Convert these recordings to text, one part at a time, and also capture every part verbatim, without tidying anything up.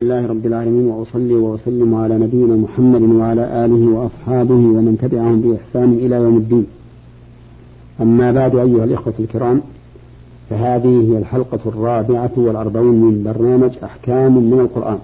الله رب العالمين، وأصلي وأسلم على نبينا محمد وعلى آله وأصحابه ومن تبعهم بإحسان إلى يوم الدين. أما بعد، أيها الإخوة الكرام، فهذه هي الحلقة الرابعة والأربعين من برنامج أحكام من القرآن،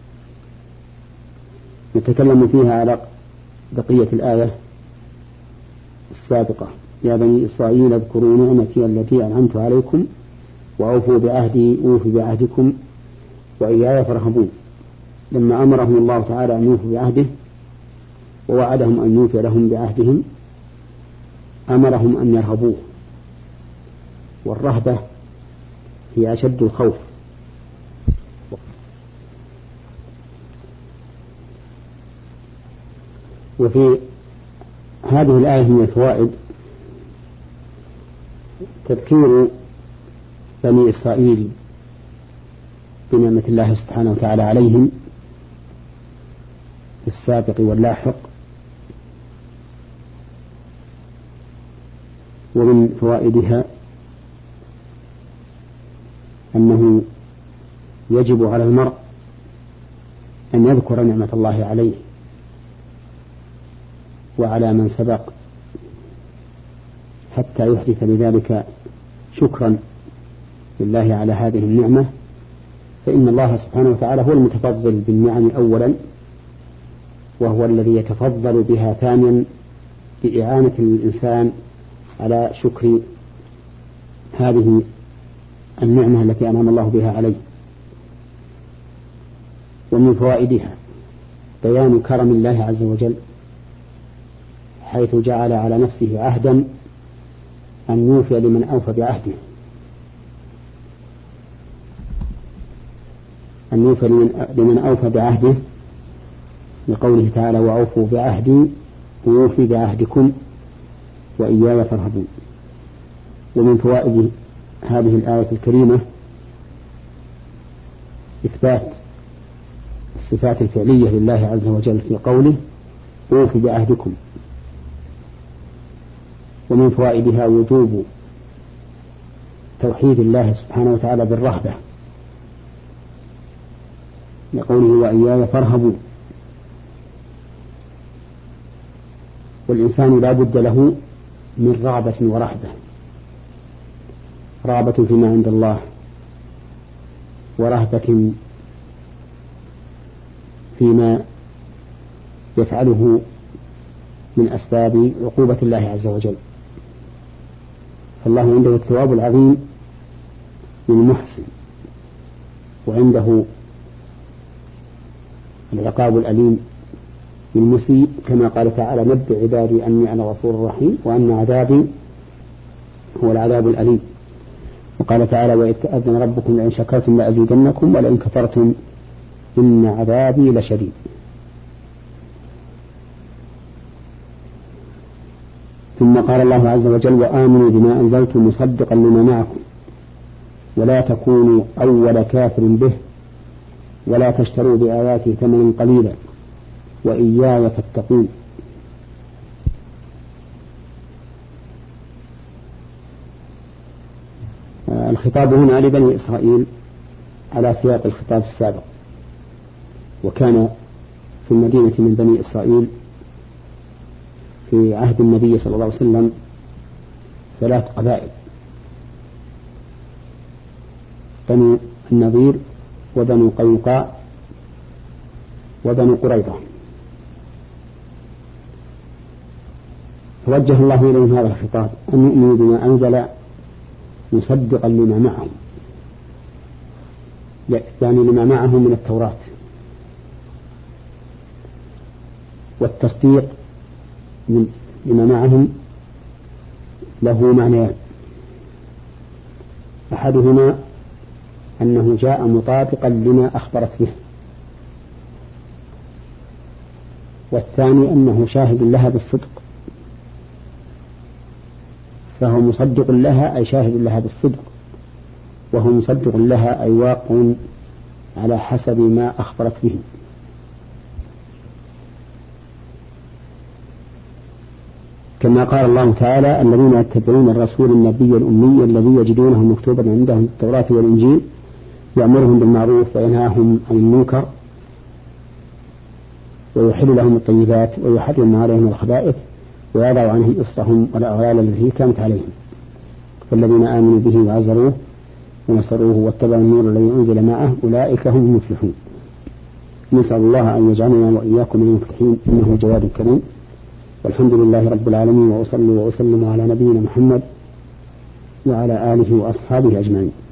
نتكلم فيها على بقية الآية السابقة: يا بني إسرائيل اذكروا نعمتي التي أنعمت عليكم وأوفوا بعهدي أوف بعهدكم وإياي فارهبون. لما أمرهم الله تعالى أن يوفوا بعهده ووعدهم أن يوفي لهم بعهدهم، أمرهم أن يرهبوه، والرهبة هي أشد الخوف. وفي هذه الآية من الفوائد تذكير بني إسرائيل بنعمة الله سبحانه وتعالى عليهم في السابق واللاحق. ومن فوائدها أنه يجب على المرء أن يذكر نعمة الله عليه وعلى من سبق حتى يحدث لذلك شكرا لله على هذه النعمة، فإن الله سبحانه وتعالى هو المتفضل بالنعم أولا، وهو الذي يتفضل بها ثانيا بإعانة الإنسان على شكر هذه النعمة التي أنعم الله بها عليه. ومن فوائدها بيان كرم الله عز وجل، حيث جعل على نفسه عهدا أن يوفي لمن أوفى بعهده، أن يوفى لمن أوفى بعهده، لقوله تعالى: وأوفوا بعهدي وأوفي بعهدكم وإياي فارهبون. ومن فوائد هذه الآية الكريمة إثبات الصفات الفعلية لله عز وجل في قوله: أوفي بعهدكم. ومن فوائدها وجوب توحيد الله سبحانه وتعالى بالرهبة، لقوله: وإياي فارهبوا. والإنسان لا بد له من رغبة ورهبة، رغبة فيما عند الله، ورهبة فيما يفعله من أسباب عقوبة الله عز وجل. فالله عنده الثواب العظيم للمحسن، وعنده العقاب الأليم للمسيء، كما قال تعالى: نبئ عبادي أني أنا غفور رحيم وأن عذابي هو العذاب الأليم. وقال تعالى: وإذ تأذن ربكم لئن شكرتم لأزيدنكم ولئن كفرتم إن عذابي لشديد. ثم قال الله عز وجل: وآمنوا بما أنزلت مصدقا لما معكم ولا تكونوا أول كافر به ولا تشتروا بآياتي ثمنا قليلا وإياي فاتقون. الخطاب هنا لبني إسرائيل على سياق الخطاب السابق، وكان في المدينة من بني إسرائيل في عهد النبي صلى الله عليه وسلم ثلاث قبائل: بنو النضير وبنو قينقاع وبنو قريظة. فوجه الله إليهم هذا الخطاب أن يؤمنوا بما أنزل مصدقا لما معهم، يعني لما معهم من التوراة. والتصديق لما معهم له معنيان: أحدهما أنه جاء مطابقا لما أخبرت به، والثاني أنه شاهد لها بالصدق، فهو مصدق لها أي شاهد لها بالصدق، وهو مصدق لها أي واقع على حسب ما أخبرت به. كما قال الله تعالى: الذين يتبعون الرسول النبي الأمي الذي يجدونه مكتوبا عندهم في التوراة والإنجيل يأمرهم بالمعروف وينهاهم عن المنكر ويحل لهم الطيبات ويحرم عليهم الخبائث ويضع عنهم إصرهم والأغلال التي كانت عليهم. فالذين آمنوا به وعزروه ونصروه واتبعوا النور الذي أنزل معه أولئك هم المفلحون. نسأل الله أن يجعلنا وإياكم من المفلحين إنه جواد كريم. والحمد لله رب العالمين، وأصلي وأسلم على نبينا محمد وعلى آله وأصحابه أجمعين.